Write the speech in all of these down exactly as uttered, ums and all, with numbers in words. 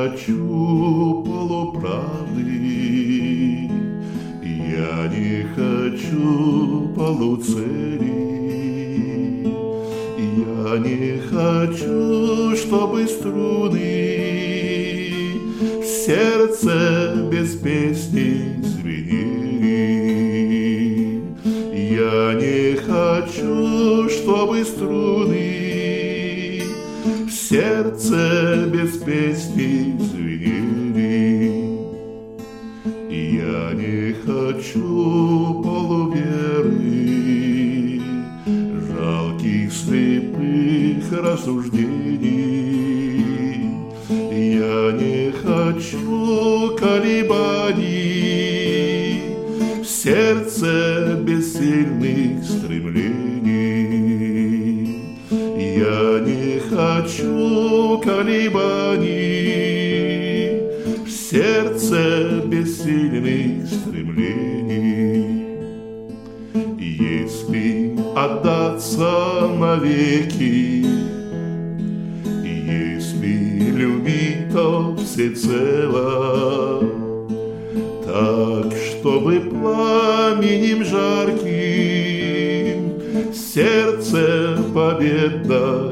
хочу полуправды, я не хочу полуцели, я не хочу, чтобы струны в сердце без песни звенели. Я не хочу, чтобы струны в сердце без песни звенели. Я не хочу полуверы, жалких слепых рассуждений. Я не хочу колебаний в сердце бессильных стремлений. Я не хочу колебаний в сердце бессильных стремлений. Если отдаться навеки, если любить, то всецело, так, чтобы пламенем жарким сердце победно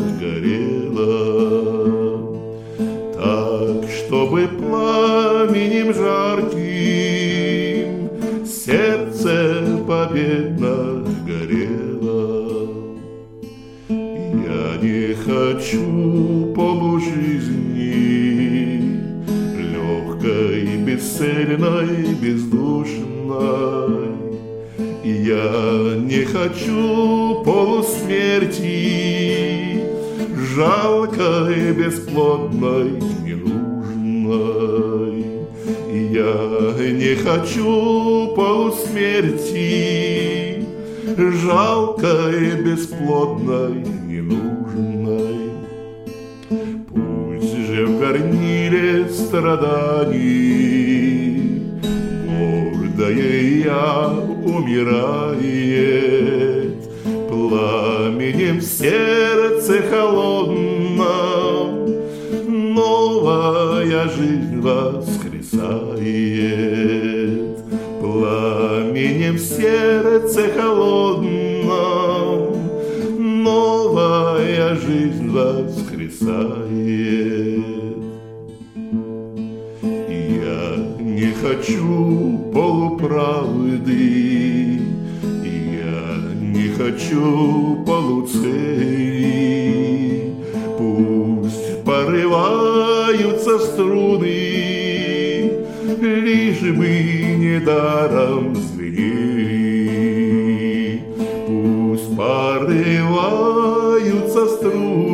горело, так, чтобы пламенем жарким сердце победно горело. Я не хочу полужизни, легкой, бесцельной, бездушной. Я не хочу полусмерти, жалкой, бесплодной, ненужной. Я не хочу полусмерти, жалкой, бесплодной, ненужной. Пусть же в горниле страданий гордая я умирает, пламенем в сердце холодном новая жизнь воскресает. Пламенем в сердце холодном новая жизнь воскресает. Я не хочу полуправды, я не хочу полуцели. Пусть порываются струны, лишь бы недаром звенели. Пусть порываются струны,